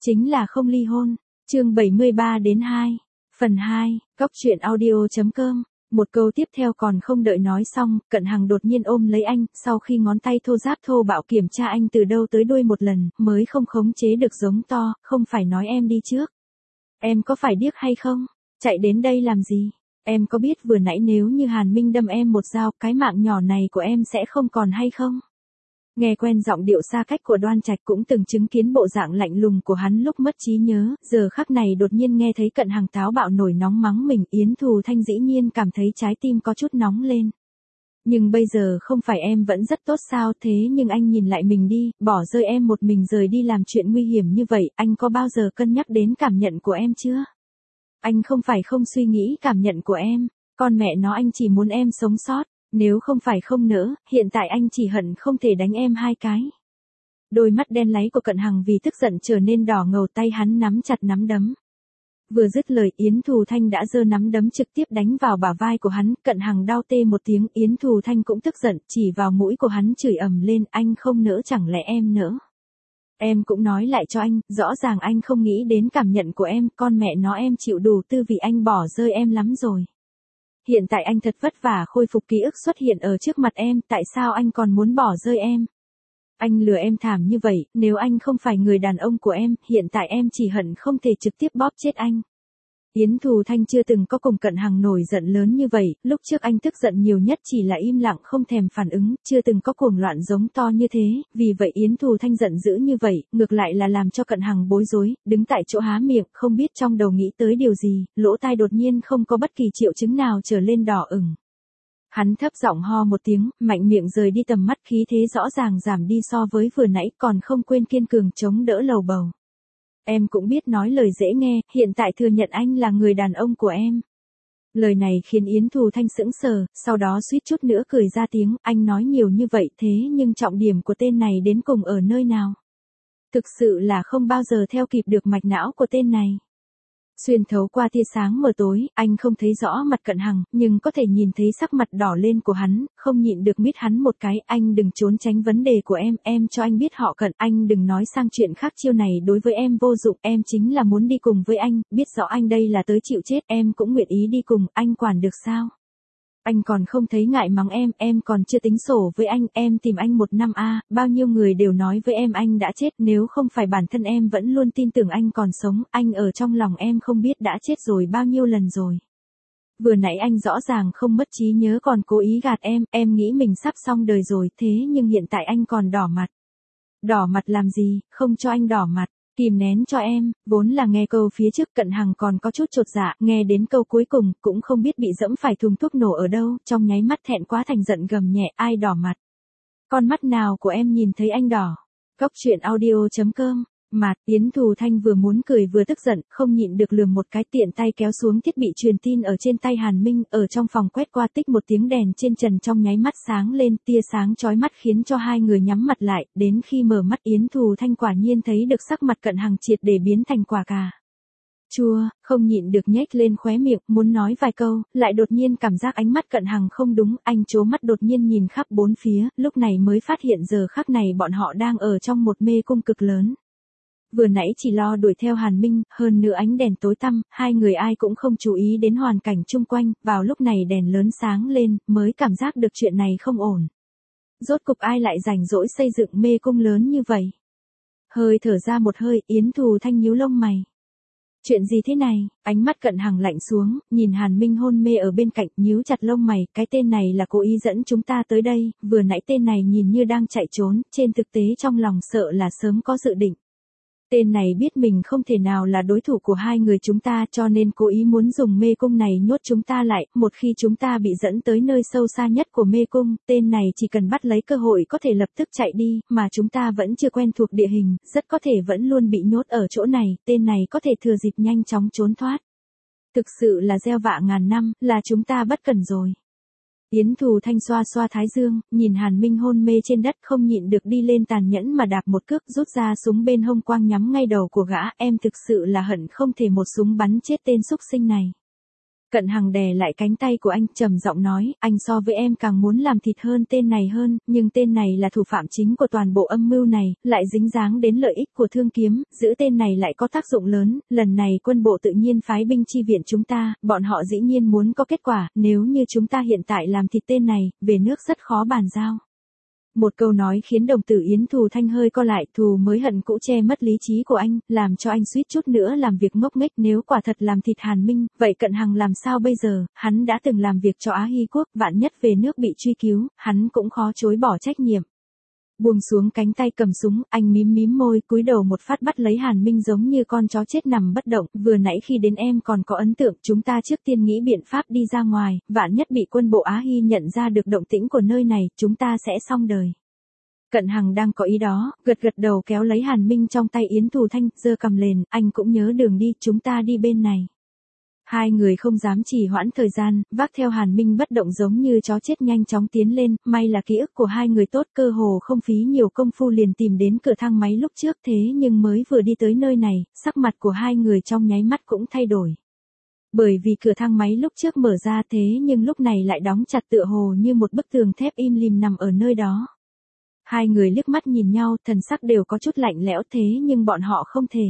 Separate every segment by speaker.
Speaker 1: chính là không ly hôn. Chương 73-2, phần 2, Cóc truyện audio.com. Một câu tiếp theo còn không đợi nói xong, Cận Hằng đột nhiên ôm lấy anh, sau khi ngón tay thô ráp thô bạo kiểm tra anh từ đâu tới đuôi một lần, mới không khống chế được giống to, không phải nói em đi trước. Em có phải điếc hay không? Chạy đến đây làm gì? Em có biết vừa nãy nếu như Hàn Minh đâm em một dao, cái mạng nhỏ này của em sẽ không còn hay không? Nghe quen giọng điệu xa cách của Đoan Trạch, cũng từng chứng kiến bộ dạng lạnh lùng của hắn lúc mất trí nhớ, giờ khắc này đột nhiên nghe thấy Cận Hằng táo bạo nổi nóng mắng mình, Yến Thù Thanh dĩ nhiên cảm thấy trái tim có chút nóng lên. Nhưng bây giờ không phải em vẫn rất tốt sao, thế nhưng anh nhìn lại mình đi, bỏ rơi em một mình rời đi làm chuyện nguy hiểm như vậy, anh có bao giờ cân nhắc đến cảm nhận của em chưa? Anh không phải không suy nghĩ cảm nhận của em, con mẹ nó anh chỉ muốn em sống sót. Nếu không phải không nỡ, hiện tại anh chỉ hận không thể đánh em hai cái. Đôi mắt đen láy của Cận Hằng vì tức giận trở nên đỏ ngầu, tay hắn nắm chặt nắm đấm. Vừa dứt lời, Yến Thù Thanh đã giơ nắm đấm trực tiếp đánh vào bả vai của hắn, Cận Hằng đau tê một tiếng, Yến Thù Thanh cũng tức giận, chỉ vào mũi của hắn chửi ầm lên, anh không nỡ chẳng lẽ em nỡ? Em cũng nói lại cho anh, rõ ràng anh không nghĩ đến cảm nhận của em, con mẹ nó em chịu đủ tư vì anh bỏ rơi em lắm rồi. Hiện tại anh thật vất vả khôi phục ký ức xuất hiện ở trước mặt em, tại sao anh còn muốn bỏ rơi em? Anh lừa em thảm như vậy, nếu anh không phải người đàn ông của em, hiện tại em chỉ hận không thể trực tiếp bóp chết anh. Yến Thù Thanh chưa từng có cùng Cận Hằng nổi giận lớn như vậy, lúc trước anh tức giận nhiều nhất chỉ là im lặng không thèm phản ứng, chưa từng có cuồng loạn giống to như thế, vì vậy Yến Thù Thanh giận dữ như vậy, ngược lại là làm cho Cận Hằng bối rối, đứng tại chỗ há miệng, không biết trong đầu nghĩ tới điều gì, lỗ tai đột nhiên không có bất kỳ triệu chứng nào trở lên đỏ ửng. Hắn thấp giọng ho một tiếng, mạnh miệng rời đi tầm mắt, khí thế rõ ràng giảm đi so với vừa nãy, còn không quên kiên cường chống đỡ lầu bầu. Em cũng biết nói lời dễ nghe, hiện tại thừa nhận anh là người đàn ông của em. Lời này khiến Yến Thù Thanh sững sờ, sau đó suýt chút nữa cười ra tiếng, anh nói nhiều như vậy thế nhưng trọng điểm của tên này đến cùng ở nơi nào? Thực sự là không bao giờ theo kịp được mạch não của tên này. Xuyên thấu qua tia sáng mờ tối, anh không thấy rõ mặt Cận Hằng, nhưng có thể nhìn thấy sắc mặt đỏ lên của hắn, không nhịn được mít hắn một cái, anh đừng trốn tránh vấn đề của em cho anh biết họ Cận, anh đừng nói sang chuyện khác, chiêu này đối với em vô dụng, em chính là muốn đi cùng với anh, biết rõ anh đây là tới chịu chết, em cũng nguyện ý đi cùng, anh quản được sao? Anh còn không thấy ngại mắng em còn chưa tính sổ với anh, em tìm anh 1 năm bao nhiêu người đều nói với em anh đã chết, nếu không phải bản thân em vẫn luôn tin tưởng anh còn sống, anh ở trong lòng em không biết đã chết rồi bao nhiêu lần rồi. Vừa nãy anh rõ ràng không mất trí nhớ còn cố ý gạt em nghĩ mình sắp xong đời rồi, thế nhưng hiện tại anh còn đỏ mặt. Đỏ mặt làm gì, không cho anh đỏ mặt. Kìm nén cho em, vốn là nghe câu phía trước Cận Hằng còn có chút chột dạ, nghe đến câu cuối cùng, cũng không biết bị dẫm phải thùng thuốc nổ ở đâu, trong nháy mắt thẹn quá thành giận gầm nhẹ, ai đỏ mặt? Con mắt nào của em nhìn thấy anh đỏ? Cóc truyện audio.com. Mặt, Yến Thù Thanh vừa muốn cười vừa tức giận, không nhịn được lườm một cái, tiện tay kéo xuống thiết bị truyền tin ở trên tay Hàn Minh, ở trong phòng quét qua, tích một tiếng, đèn trên trần trong nháy mắt sáng lên, tia sáng chói mắt khiến cho hai người nhắm mặt lại, đến khi mở mắt Yến Thù Thanh quả nhiên thấy được sắc mặt Cận Hằng triệt để biến thành quả cà chua, không nhịn được nhếch lên khóe miệng, muốn nói vài câu, lại đột nhiên cảm giác ánh mắt Cận Hằng không đúng, anh trố mắt đột nhiên nhìn khắp bốn phía, lúc này mới phát hiện giờ khắc này bọn họ đang ở trong một mê cung cực lớn. Vừa nãy chỉ lo đuổi theo Hàn Minh, hơn nữa ánh đèn tối tăm, hai người ai cũng không chú ý đến hoàn cảnh chung quanh, vào lúc này đèn lớn sáng lên, mới cảm giác được chuyện này không ổn. Rốt cục ai lại rảnh rỗi xây dựng mê cung lớn như vậy? Hơi thở ra một hơi, Yến Thù Thanh nhíu lông mày. Chuyện gì thế này? Ánh mắt Cận Hằng lạnh xuống, nhìn Hàn Minh hôn mê ở bên cạnh, nhíu chặt lông mày, cái tên này là cố ý dẫn chúng ta tới đây, vừa nãy tên này nhìn như đang chạy trốn, trên thực tế trong lòng sợ là sớm có dự định. Tên này biết mình không thể nào là đối thủ của hai người chúng ta, cho nên cố ý muốn dùng mê cung này nhốt chúng ta lại, một khi chúng ta bị dẫn tới nơi sâu xa nhất của mê cung, tên này chỉ cần bắt lấy cơ hội có thể lập tức chạy đi, mà chúng ta vẫn chưa quen thuộc địa hình, rất có thể vẫn luôn bị nhốt ở chỗ này, tên này có thể thừa dịp nhanh chóng trốn thoát. Thực sự là gieo vạ ngàn năm, là chúng ta bất cẩn rồi. Yến Thù Thanh xoa xoa thái dương, nhìn Hàn Minh hôn mê trên đất, không nhịn được đi lên tàn nhẫn mà đạp một cước, rút ra súng bên hông quang nhắm ngay đầu của gã, em thực sự là hận không thể một súng bắn chết tên xúc sinh này. Cận Hằng đè lại cánh tay của anh, trầm giọng nói, anh so với em càng muốn làm thịt hơn tên này hơn, nhưng tên này là thủ phạm chính của toàn bộ âm mưu này, lại dính dáng đến lợi ích của Thương Kiếm, giữ tên này lại có tác dụng lớn, lần này quân bộ tự nhiên phái binh chi viện chúng ta, bọn họ dĩ nhiên muốn có kết quả, nếu như chúng ta hiện tại làm thịt tên này, về nước rất khó bàn giao. Một câu nói khiến đồng tử Yến Thù Thanh hơi co lại, thù mới hận cũ che mất lý trí của anh, làm cho anh suýt chút nữa làm việc ngốc nghếch, nếu quả thật làm thịt Hàn Minh, vậy Cận Hằng làm sao bây giờ, hắn đã từng làm việc cho Á Hy Quốc, vạn nhất về nước bị truy cứu, hắn cũng khó chối bỏ trách nhiệm. Buông xuống cánh tay cầm súng, anh mím mím môi, cúi đầu một phát bắt lấy Hàn Minh giống như con chó chết nằm bất động, vừa nãy khi đến em còn có ấn tượng, chúng ta trước tiên nghĩ biện pháp đi ra ngoài, vạn nhất bị quân bộ Á Hy nhận ra được động tĩnh của nơi này, chúng ta sẽ xong đời. Cận Hằng đang có ý đó, gật gật đầu kéo lấy Hàn Minh trong tay Yến Thù Thanh, giơ cầm lên, anh cũng nhớ đường đi, chúng ta đi bên này. Hai người không dám trì hoãn thời gian, vác theo Hàn Minh bất động giống như chó chết nhanh chóng tiến lên, may là ký ức của hai người tốt, cơ hồ không phí nhiều công phu liền tìm đến cửa thang máy lúc trước, thế nhưng mới vừa đi tới nơi này, sắc mặt của hai người trong nháy mắt cũng thay đổi. Bởi vì cửa thang máy lúc trước mở ra thế nhưng lúc này lại đóng chặt tựa hồ như một bức tường thép im lìm nằm ở nơi đó. Hai người liếc mắt nhìn nhau, thần sắc đều có chút lạnh lẽo thế nhưng bọn họ không thể.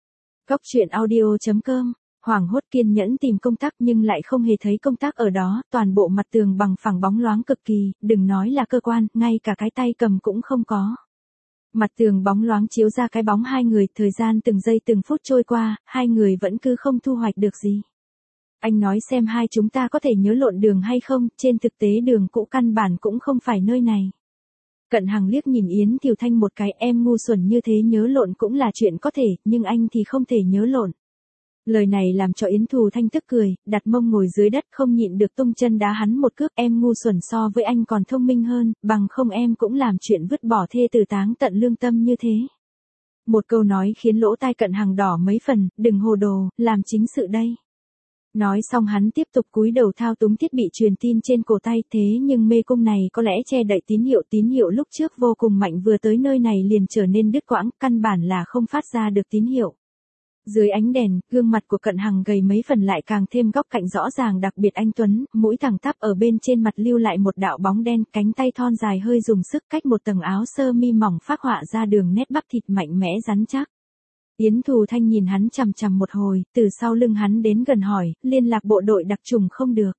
Speaker 1: Cóc truyện audio.com, hoảng hốt kiên nhẫn tìm công tắc nhưng lại không hề thấy công tắc ở đó, toàn bộ mặt tường bằng phẳng bóng loáng cực kỳ, đừng nói là cơ quan, ngay cả cái tay cầm cũng không có. Mặt tường bóng loáng chiếu ra cái bóng hai người, thời gian từng giây từng phút trôi qua, hai người vẫn cứ không thu hoạch được gì. Anh nói xem hai chúng ta có thể nhớ lộn đường hay không, trên thực tế đường cũ căn bản cũng không phải nơi này. Cận Hằng liếc nhìn Yến Thù Thanh một cái, em ngu xuẩn như thế nhớ lộn cũng là chuyện có thể, nhưng anh thì không thể nhớ lộn. Lời này làm cho Yến Thù Thanh tức cười, đặt mông ngồi dưới đất không nhịn được tung chân đá hắn một cước, em ngu xuẩn so với anh còn thông minh hơn, bằng không em cũng làm chuyện vứt bỏ thê tử táng tận lương tâm như thế. Một câu nói khiến lỗ tai Cận Hằng đỏ mấy phần, đừng hồ đồ, làm chính sự đây. Nói xong hắn tiếp tục cúi đầu thao túng thiết bị truyền tin trên cổ tay, thế nhưng mê cung này có lẽ che đậy tín hiệu lúc trước vô cùng mạnh vừa tới nơi này liền trở nên đứt quãng, căn bản là không phát ra được tín hiệu. Dưới ánh đèn, gương mặt của Cận Hằng gầy mấy phần lại càng thêm góc cạnh rõ ràng đặc biệt anh tuấn, mũi thẳng tắp ở bên trên mặt lưu lại một đạo bóng đen, cánh tay thon dài hơi dùng sức cách một tầng áo sơ mi mỏng phác họa ra đường nét bắp thịt mạnh mẽ rắn chắc. Yến Thù Thanh nhìn hắn chằm chằm một hồi, từ sau lưng hắn đến gần hỏi, liên lạc bộ đội đặc trùng không được.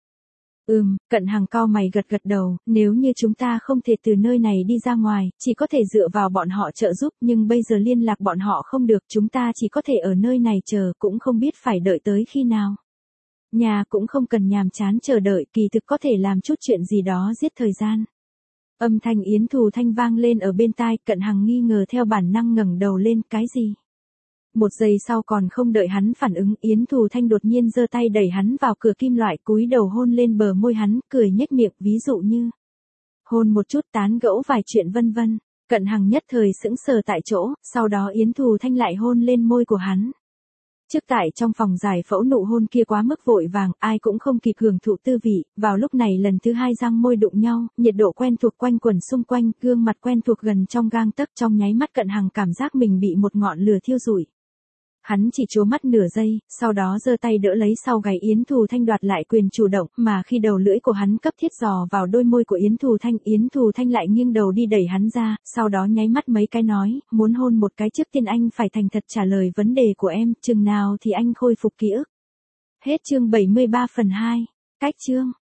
Speaker 1: Cận Hằng cau mày gật gật đầu, nếu như chúng ta không thể từ nơi này đi ra ngoài, chỉ có thể dựa vào bọn họ trợ giúp, nhưng bây giờ liên lạc bọn họ không được, chúng ta chỉ có thể ở nơi này chờ, cũng không biết phải đợi tới khi nào. Nhà cũng không cần nhàm chán chờ đợi, kỳ thực có thể làm chút chuyện gì đó giết thời gian. Âm thanh Yến Thù Thanh vang lên ở bên tai, Cận Hằng nghi ngờ theo bản năng ngẩng đầu lên, cái gì? Một giây sau còn không đợi hắn phản ứng, Yến Thù Thanh đột nhiên giơ tay đẩy hắn vào cửa kim loại, cúi đầu hôn lên bờ môi hắn, cười nhếch miệng, ví dụ như hôn một chút, tán gẫu vài chuyện vân vân. Cận Hằng nhất thời sững sờ tại chỗ, sau đó Yến Thù Thanh lại hôn lên môi của hắn. Trước tại trong phòng giải phẫu nụ hôn kia quá mức vội vàng, ai cũng không kịp hưởng thụ tư vị, vào lúc này lần thứ hai răng môi đụng nhau, nhiệt độ quen thuộc quanh quẩn xung quanh, gương mặt quen thuộc gần trong gang tấc, trong nháy mắt Cận Hằng cảm giác mình bị một ngọn lửa thiêu rụi. Hắn chỉ trố mắt nửa giây, sau đó giơ tay đỡ lấy sau gáy Yến Thù Thanh đoạt lại quyền chủ động, mà khi đầu lưỡi của hắn cấp thiết dò vào đôi môi của Yến Thù Thanh lại nghiêng đầu đi đẩy hắn ra, sau đó nháy mắt mấy cái nói, muốn hôn một cái trước tiên anh phải thành thật trả lời vấn đề của em, chừng nào thì anh khôi phục ký ức. Hết chương 73 phần 2, cách chương.